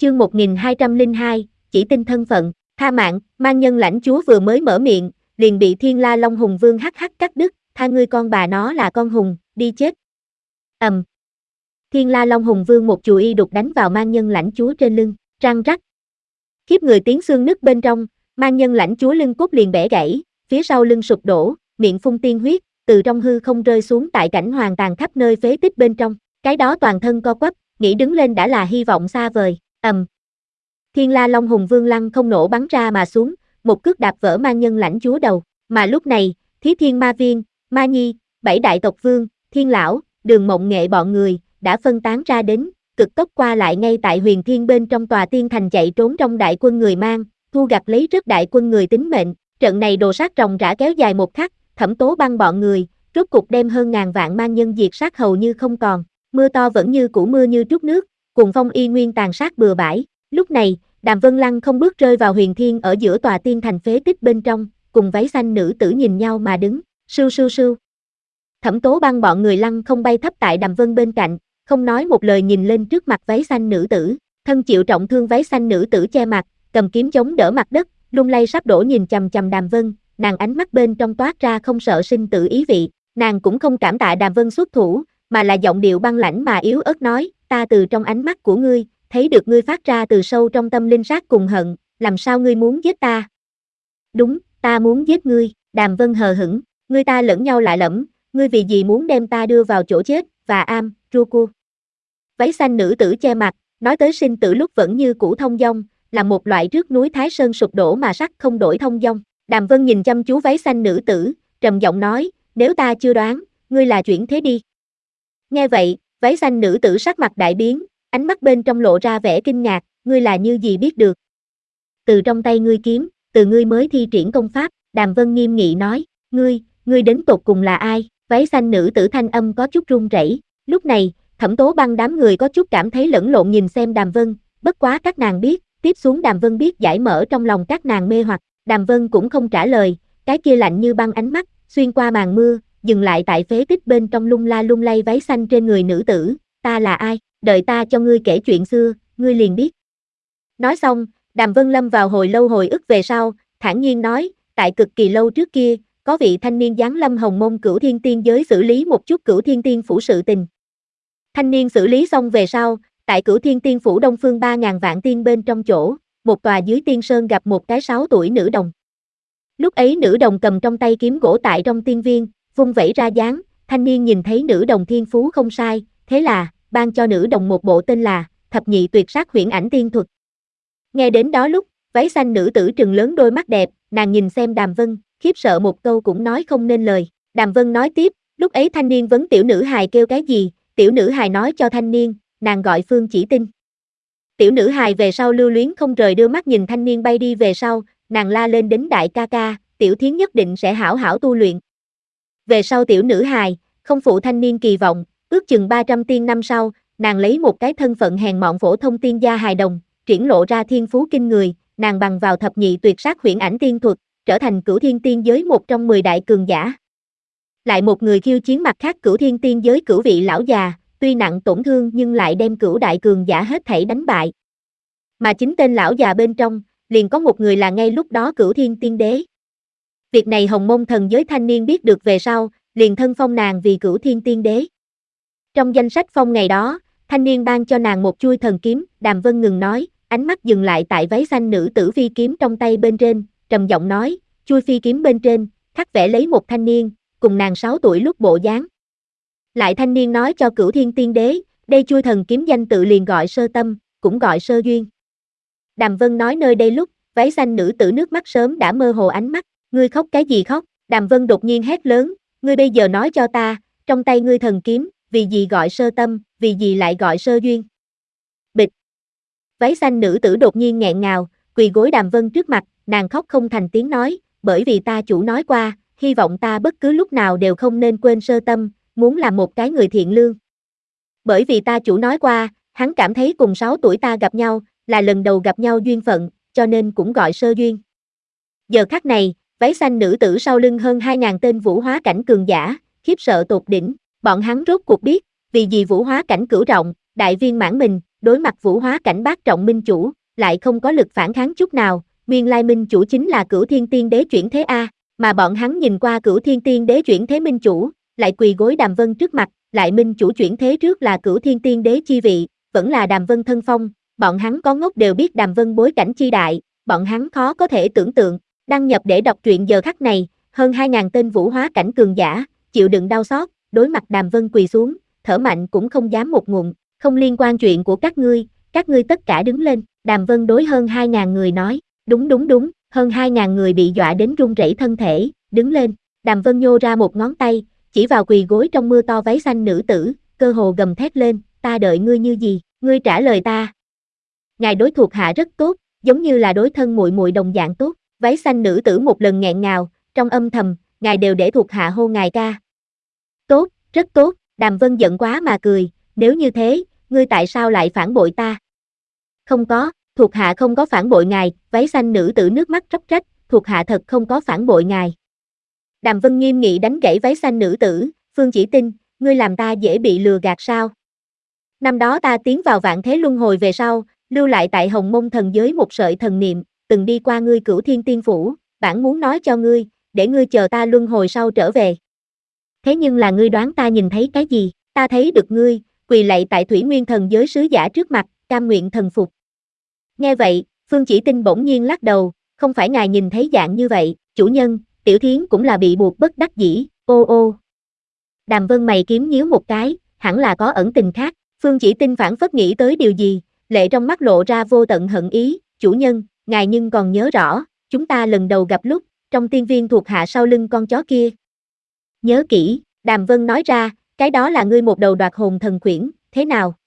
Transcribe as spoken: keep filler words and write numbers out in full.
Chương một nghìn hai trăm lẻ hai, chỉ tin thân phận, tha mạng. Mang nhân lãnh chúa vừa mới mở miệng, liền bị Thiên La Long Hùng Vương hắc hắc cắt đứt, tha ngươi con bà nó là con hùng, đi chết. Ầm. Um. Thiên La Long Hùng Vương một chùy y đục đánh vào mang nhân lãnh chúa trên lưng, răng rắc. Khiếp người tiếng xương nứt bên trong, mang nhân lãnh chúa lưng cốt liền bẻ gãy, phía sau lưng sụp đổ, miệng phun tiên huyết, từ trong hư không rơi xuống tại cảnh hoàng tàn khắp nơi phế tích bên trong, cái đó toàn thân co quắp, nghĩ đứng lên đã là hy vọng xa vời. Ầm. Um. Thiên La Long Hùng Vương lăng không nổ bắn ra mà xuống, một cước đạp vỡ mang nhân lãnh chúa đầu, mà lúc này, Thí Thiên Ma Viên, Ma Nhi, bảy đại tộc vương, Thiên Lão, Đường Mộng Nghệ bọn người, đã phân tán ra đến, cực tốc qua lại ngay tại Huyền Thiên bên trong tòa tiên thành chạy trốn trong đại quân người mang, thu gặt lấy rất đại quân người tính mệnh, trận này đồ sát ròng rã kéo dài một khắc, Thẩm Tố Băng bọn người, rốt cục đem hơn ngàn vạn mang nhân diệt sát hầu như không còn, mưa to vẫn như cũ mưa như trút nước, cuồng phong y nguyên tàn sát bừa bãi, lúc này, Đàm Vân Lăng không bước rơi vào Huyền Thiên ở giữa tòa tiên thành phế tích bên trong, cùng váy xanh nữ tử nhìn nhau mà đứng, sưu sưu sưu. Thẩm Tố Băng bọn người lăng không bay thấp tại Đàm Vân bên cạnh, không nói một lời nhìn lên trước mặt váy xanh nữ tử, thân chịu trọng thương váy xanh nữ tử che mặt, cầm kiếm chống đỡ mặt đất, lung lay sắp đổ nhìn chằm chằm Đàm Vân, nàng ánh mắt bên trong toát ra không sợ sinh tử ý vị, nàng cũng không cảm tạ Đàm Vân xuất thủ, mà là giọng điệu băng lãnh mà yếu ớt nói, ta từ trong ánh mắt của ngươi, thấy được ngươi phát ra từ sâu trong tâm linh sát cùng hận, làm sao ngươi muốn giết ta? Đúng, ta muốn giết ngươi, Đàm Vân hờ hững, ngươi ta lẫn nhau lạ lẫm, ngươi vì gì muốn đem ta đưa vào chỗ chết, và am, Ruku. Váy xanh nữ tử che mặt, nói tới sinh tử lúc vẫn như cũ thông dong, là một loại trước núi Thái Sơn sụp đổ mà sắc không đổi thông dong. Đàm Vân nhìn chăm chú váy xanh nữ tử, trầm giọng nói, nếu ta chưa đoán, ngươi là chuyển thế đi. Nghe vậy, váy xanh nữ tử sắc mặt đại biến, ánh mắt bên trong lộ ra vẻ kinh ngạc, ngươi là như gì biết được? Từ trong tay ngươi kiếm, từ ngươi mới thi triển công pháp, Đàm Vân nghiêm nghị nói, ngươi, ngươi đến tột cùng là ai? Váy xanh nữ tử thanh âm có chút run rẩy. Lúc này, Thẩm Tố Băng đám người có chút cảm thấy lẫn lộn nhìn xem Đàm Vân, bất quá các nàng biết, tiếp xuống Đàm Vân biết giải mở trong lòng các nàng mê hoặc, Đàm Vân cũng không trả lời, cái kia lạnh như băng ánh mắt, xuyên qua màn mưa, dừng lại tại phế tích bên trong lung la lung lay váy xanh trên người nữ tử, ta là ai, đợi ta cho ngươi kể chuyện xưa, ngươi liền biết. Nói xong, Đàm Vân lâm vào hồi lâu hồi ức về sau, thản nhiên nói, tại cực kỳ lâu trước kia, có vị thanh niên giáng lâm Hồng Mông Cửu Thiên Tiên giới xử lý một chút Cửu Thiên Tiên phủ sự tình. Thanh niên xử lý xong về sau, tại Cửu Thiên Tiên phủ đông phương ba ngàn vạn tiên bên trong chỗ, một tòa dưới tiên sơn gặp một cái sáu tuổi nữ đồng. Lúc ấy nữ đồng cầm trong tay kiếm gỗ tại trong tiên viên, vung vẩy ra dáng, thanh niên nhìn thấy nữ đồng thiên phú không sai, thế là, ban cho nữ đồng một bộ tên là, thập nhị tuyệt sát huyễn ảnh tiên thuật. Nghe đến đó lúc, váy xanh nữ tử trừng lớn đôi mắt đẹp, nàng nhìn xem Đàm Vân, khiếp sợ một câu cũng nói không nên lời. Đàm Vân nói tiếp, lúc ấy thanh niên vấn tiểu nữ hài kêu cái gì, tiểu nữ hài nói cho thanh niên, nàng gọi Phương Chỉ Tinh. Tiểu nữ hài về sau lưu luyến không rời đưa mắt nhìn thanh niên bay đi về sau, nàng la lên đến đại ca ca, tiểu thiến nhất định sẽ hảo hảo tu luyện. Về sau tiểu nữ hài, không phụ thanh niên kỳ vọng, ước chừng ba trăm tiên năm sau, nàng lấy một cái thân phận hèn mọn phổ thông tiên gia hài đồng, triển lộ ra thiên phú kinh người, nàng bằng vào thập nhị tuyệt sát huyễn ảnh tiên thuật, trở thành Cửu Thiên Tiên giới một trong mười đại cường giả. Lại một người khiêu chiến mặt khác Cửu Thiên Tiên giới cửu vị lão già, tuy nặng tổn thương nhưng lại đem cửu đại cường giả hết thảy đánh bại. Mà chính tên lão già bên trong, liền có một người là ngay lúc đó Cửu Thiên Tiên đế. Việc này Hồng Mông thần giới thanh niên biết được về sau, liền thân phong nàng vì Cửu Thiên Tiên đế. Trong danh sách phong ngày đó, thanh niên ban cho nàng một chuôi thần kiếm, Đàm Vân ngừng nói, ánh mắt dừng lại tại váy xanh nữ tử phi kiếm trong tay bên trên, trầm giọng nói, chuôi phi kiếm bên trên, khắc vẽ lấy một thanh niên, cùng nàng sáu tuổi lúc bộ dáng. Lại thanh niên nói cho Cửu Thiên Tiên đế, đây chuôi thần kiếm danh tự liền gọi Sơ Tâm, cũng gọi Sơ Duyên. Đàm Vân nói nơi đây lúc, váy xanh nữ tử nước mắt sớm đã mơ hồ ánh mắt, ngươi khóc cái gì khóc? Đàm Vân đột nhiên hét lớn, ngươi bây giờ nói cho ta, trong tay ngươi thần kiếm, vì gì gọi Sơ Tâm, vì gì lại gọi Sơ Duyên? Bịch. Váy xanh nữ tử đột nhiên nghẹn ngào, quỳ gối Đàm Vân trước mặt, nàng khóc không thành tiếng nói, bởi vì ta chủ nói qua, hy vọng ta bất cứ lúc nào đều không nên quên Sơ Tâm, muốn làm một cái người thiện lương. Bởi vì ta chủ nói qua, hắn cảm thấy cùng sáu tuổi ta gặp nhau, là lần đầu gặp nhau duyên phận, cho nên cũng gọi Sơ Duyên. Giờ khắc này, váy xanh nữ tử sau lưng hơn hai ngàn tên vũ hóa cảnh cường giả, khiếp sợ tột đỉnh, bọn hắn rốt cuộc biết, vì gì vũ hóa cảnh cửu trọng, đại viên mãn mình, đối mặt vũ hóa cảnh bát trọng minh chủ, lại không có lực phản kháng chút nào, nguyên lai minh chủ chính là Cửu Thiên Tiên Đế chuyển thế a, mà bọn hắn nhìn qua Cửu Thiên Tiên Đế chuyển thế minh chủ, lại quỳ gối Đàm Vân trước mặt, lại minh chủ chuyển thế trước là Cửu Thiên Tiên Đế chi vị, vẫn là Đàm Vân thân phong, bọn hắn có ngốc đều biết Đàm Vân bối cảnh chi đại, bọn hắn khó có thể tưởng tượng, đăng nhập để đọc truyện giờ khắc này, hơn hai ngàn tên vũ hóa cảnh cường giả, chịu đựng đau xót, đối mặt Đàm Vân quỳ xuống, thở mạnh cũng không dám một ngụm, không liên quan chuyện của các ngươi, các ngươi tất cả đứng lên, Đàm Vân đối hơn hai ngàn người nói, đúng đúng đúng, hơn hai ngàn người bị dọa đến run rẩy thân thể, đứng lên, Đàm Vân nhô ra một ngón tay, chỉ vào quỳ gối trong mưa to váy xanh nữ tử, cơ hồ gầm thét lên, ta đợi ngươi như gì, ngươi trả lời ta. Ngài đối thuộc hạ rất tốt, giống như là đối thân muội muội đồng dạng tốt, váy xanh nữ tử một lần nghẹn ngào, trong âm thầm, ngài đều để thuộc hạ hô ngài ca. Tốt, rất tốt, Đàm Vân giận quá mà cười, nếu như thế, ngươi tại sao lại phản bội ta? Không có, thuộc hạ không có phản bội ngài, váy xanh nữ tử nước mắt róc rách, thuộc hạ thật không có phản bội ngài. Đàm Vân nghiêm nghị đánh gãy váy xanh nữ tử, Phương Chỉ Tinh, ngươi làm ta dễ bị lừa gạt sao? Năm đó ta tiến vào vạn thế luân hồi về sau, lưu lại tại Hồng Mông thần giới một sợi thần niệm, từng đi qua ngươi Cửu Thiên Tiên Phủ, bản muốn nói cho ngươi, để ngươi chờ ta luân hồi sau trở về. Thế nhưng là ngươi đoán ta nhìn thấy cái gì, ta thấy được ngươi, quỳ lạy tại Thủy Nguyên thần giới sứ giả trước mặt, cam nguyện thần phục. Nghe vậy, Phương Chỉ Tinh bỗng nhiên lắc đầu, không phải ngài nhìn thấy dạng như vậy, chủ nhân, Tiểu Thiến cũng là bị buộc bất đắc dĩ, ô ô. Đàm Vân mày kiếm nhíu một cái, hẳn là có ẩn tình khác, Phương Chỉ Tinh phản phất nghĩ tới điều gì, lệ trong mắt lộ ra vô tận hận ý, chủ nhân, ngài nhưng còn nhớ rõ, chúng ta lần đầu gặp lúc, trong tiên viên thuộc hạ sau lưng con chó kia. Nhớ kỹ, Đàm Vân nói ra, cái đó là ngươi một đầu đoạt hồn thần khuyển, thế nào?